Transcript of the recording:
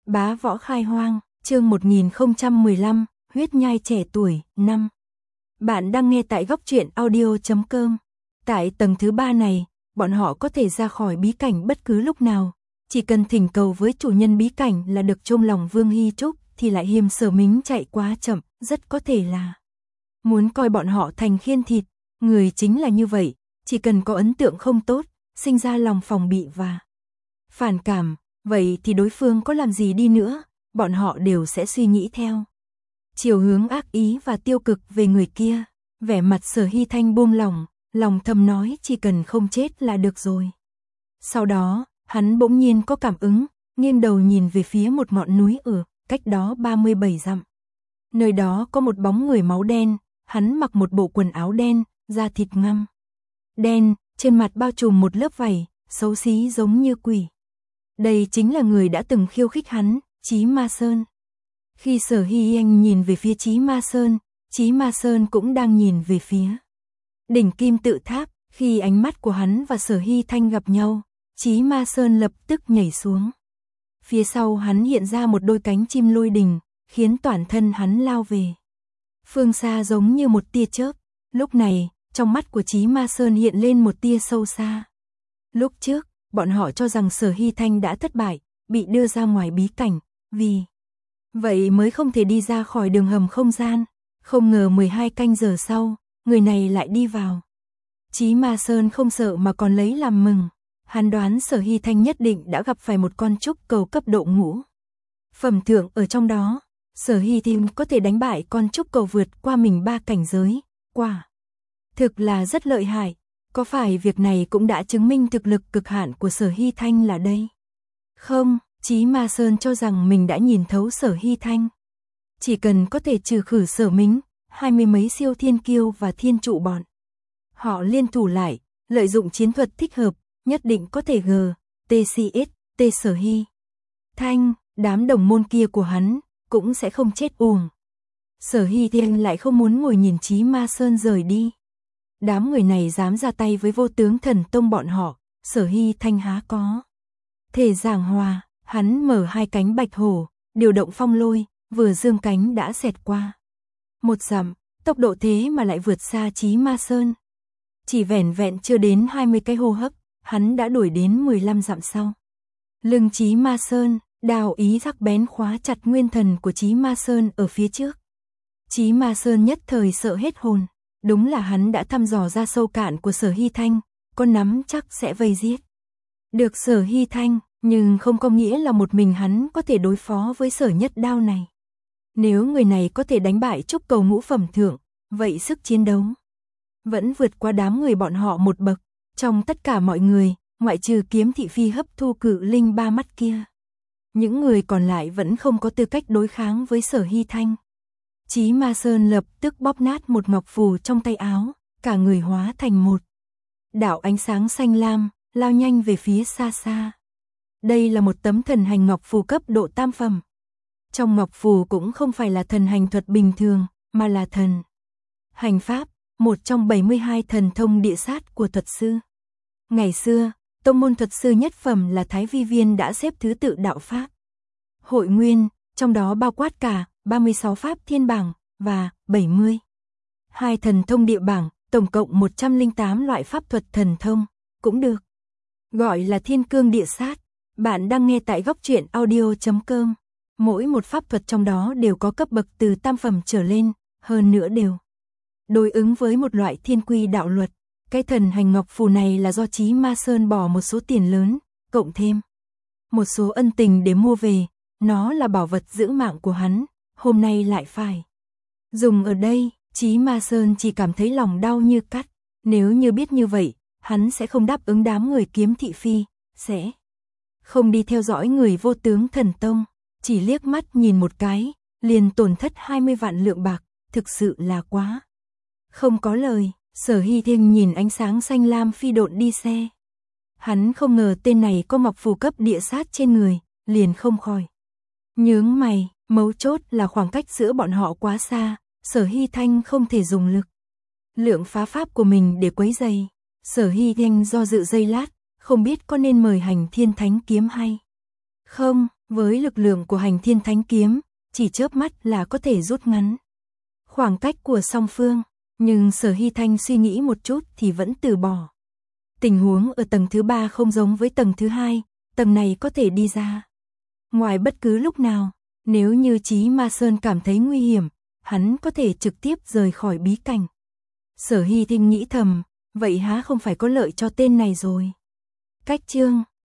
Bá võ khai hoang, chương 1015, huyết nhai trẻ tuổi, 5. Bạn đang nghe tại góc truyện audio.com. Tại tầng thứ 3 này, bọn họ có thể ra khỏi bí cảnh bất cứ lúc nào. Chỉ cần thỉnh cầu với chủ nhân bí cảnh là được. Trong lòng Vương Hy Trúc thì lại Hiềm Sở Mính chạy quá chậm, rất có thể là muốn coi bọn họ thành khiên thịt. Người chính là như vậy, chỉ cần có ấn tượng không tốt, sinh ra lòng phòng bị và phản cảm, vậy thì đối phương có làm gì đi nữa, bọn họ đều sẽ suy nghĩ theo chiều hướng ác ý và tiêu cực về người kia. Vẻ mặt Sở Hy Thanh buông lỏng, lòng thầm nói chỉ cần không chết là được rồi. Sau đó, hắn bỗng nhiên có cảm ứng, nghiêng đầu nhìn về phía một ngọn núi ở cách đó 37 dặm. Nơi đó có một bóng người máu đen, hắn mặc một bộ quần áo đen, da thịt ngăm đen, trên mặt bao trùm một lớp vảy, xấu xí giống như quỷ. Đây chính là người đã từng khiêu khích hắn, Chí Ma Sơn. Khi Sở Hy Anh nhìn về phía Chí Ma Sơn cũng đang nhìn về phía đỉnh Kim Tự Tháp. Khi ánh mắt của hắn và Sở Hy Thanh gặp nhau, Chí Ma Sơn lập tức nhảy xuống. Phía sau hắn hiện ra một đôi cánh chim lôi đình, khiến toàn thân hắn lao về phương xa giống như một tia chớp. Lúc này, trong mắt của Chí Ma Sơn hiện lên một tia sâu xa. Lúc trước, bọn họ cho rằng Sở Hy Thanh đã thất bại, bị đưa ra ngoài bí cảnh, vì vậy mới không thể đi ra khỏi đường hầm không gian. Không ngờ 12 canh giờ sau, người này lại đi vào. Chí Ma Sơn không sợ mà còn lấy làm mừng. Hắn đoán Sở Hy Thanh nhất định đã gặp phải một con trúc cầu cấp độ ngũ phẩm thượng ở trong đó. Sở Hy Thanh có thể đánh bại con trúc cầu vượt qua mình 3 cảnh giới, quả thực là rất lợi hại. Có phải việc này cũng đã chứng minh thực lực cực hạn của Sở Hy Thanh là đây? Không, Chí Ma Sơn cho rằng mình đã nhìn thấu Sở Hy Thanh. Chỉ cần có thể trừ khử Sở Mính, 20 mấy siêu thiên kiêu và thiên trụ bọn họ liên thủ lại, lợi dụng chiến thuật thích hợp, nhất định có thể T Sở Hy Thanh, đám đồng môn kia của hắn cũng sẽ không chết uổng. Sở Hy Thanh lại không muốn ngồi nhìn Chí Ma Sơn rời đi. Đám người này dám ra tay với Vô Tướng Thần Tông bọn họ, Sở Hy Thanh há có thể giảng hòa. Hắn mở hai cánh bạch hổ, điều động phong lôi, vừa dương cánh đã xẹt qua 1 dặm, tốc độ thế mà lại vượt xa Chí Ma Sơn. Chỉ vẻn vẹn chưa đến 20 cái hô hấp, hắn đã đuổi đến 15 dặm sau. Lưng Chí Ma Sơn, đao ý sắc bén khóa chặt nguyên thần của Chí Ma Sơn ở phía trước. Chí Ma Sơn nhất thời sợ hết hồn. Đúng là hắn đã thăm dò ra sâu cạn của Sở Hy Thanh, có nắm chắc sẽ vây giết được Sở Hy Thanh, nhưng không có nghĩa là một mình hắn có thể đối phó với Sở Nhất Đao này. Nếu người này có thể đánh bại trúc cầu ngũ phẩm thượng, vậy sức chiến đấu vẫn vượt qua đám người bọn họ một bậc. Trong tất cả mọi người, ngoại trừ Kiếm Thị Phi hấp thu cự linh 3 mắt kia, những người còn lại vẫn không có tư cách đối kháng với Sở Hy Thanh. Chí Ma Sơn lập tức bóp nát một ngọc phù trong tay áo, cả người hóa thành một đạo ánh sáng xanh lam, lao nhanh về phía xa xa. Đây là một tấm thần hành ngọc phù cấp độ tam phẩm. Trong ngọc phù cũng không phải là thần hành thuật bình thường, mà là thần hành pháp, một trong 72 thần thông địa sát của thuật sư. Ngày xưa, tông môn thuật sư nhất phẩm là Thái Vi Viên đã xếp thứ tự đạo pháp hội nguyên, trong đó bao quát cả 36 pháp thiên bảng và 72 thần thông địa bảng, tổng cộng 108 loại pháp thuật thần thông, cũng được gọi là thiên cương địa sát. Bạn đang nghe tại góc truyện audio.com. Mỗi một pháp thuật trong đó đều có cấp bậc từ tam phẩm trở lên, hơn nữa đều đối ứng với một loại thiên quy đạo luật. Cái thần hành ngọc phù này là do Chí Ma Sơn bỏ một số tiền lớn, cộng thêm một số ân tình để mua về. Nó là bảo vật giữ mạng của hắn, hôm nay lại phải dùng ở đây. Chí Ma Sơn chỉ cảm thấy lòng đau như cắt. Nếu như biết như vậy, hắn sẽ không đáp ứng đám người Kiếm Thị Phi, sẽ không đi theo dõi người Vô Tướng Thần Tông. Chỉ liếc mắt nhìn một cái, liền tổn thất 20 vạn lượng bạc, thực sự là quá không có lời. Sở Hy Thanh nhìn ánh sáng xanh lam phi độn đi xe. Hắn không ngờ tên này có ngọc phù cấp địa sát trên người, liền không khỏi nhướng mày. Mấu chốt là khoảng cách giữa bọn họ quá xa, Sở Hy Thanh không thể dùng lực lượng phá pháp của mình để quấy rầy. Sở Hy Thanh do dự giây lát, không biết có nên mời Hành Thiên Thánh kiếm hay không. Với lực lượng của hành thiên thánh kiếm, chỉ chớp mắt là có thể rút ngắn khoảng cách của song phương, nhưng Sở Hy Thanh suy nghĩ một chút thì vẫn từ bỏ. Tình huống ở tầng thứ 3 không giống với tầng thứ 2, tầng này có thể đi ra ngoài bất cứ lúc nào, nếu như Chí Ma Sơn cảm thấy nguy hiểm, hắn có thể trực tiếp rời khỏi bí cảnh. Sở Hy Thanh nghĩ thầm, vậy há không phải có lợi cho tên này rồi. Cách chương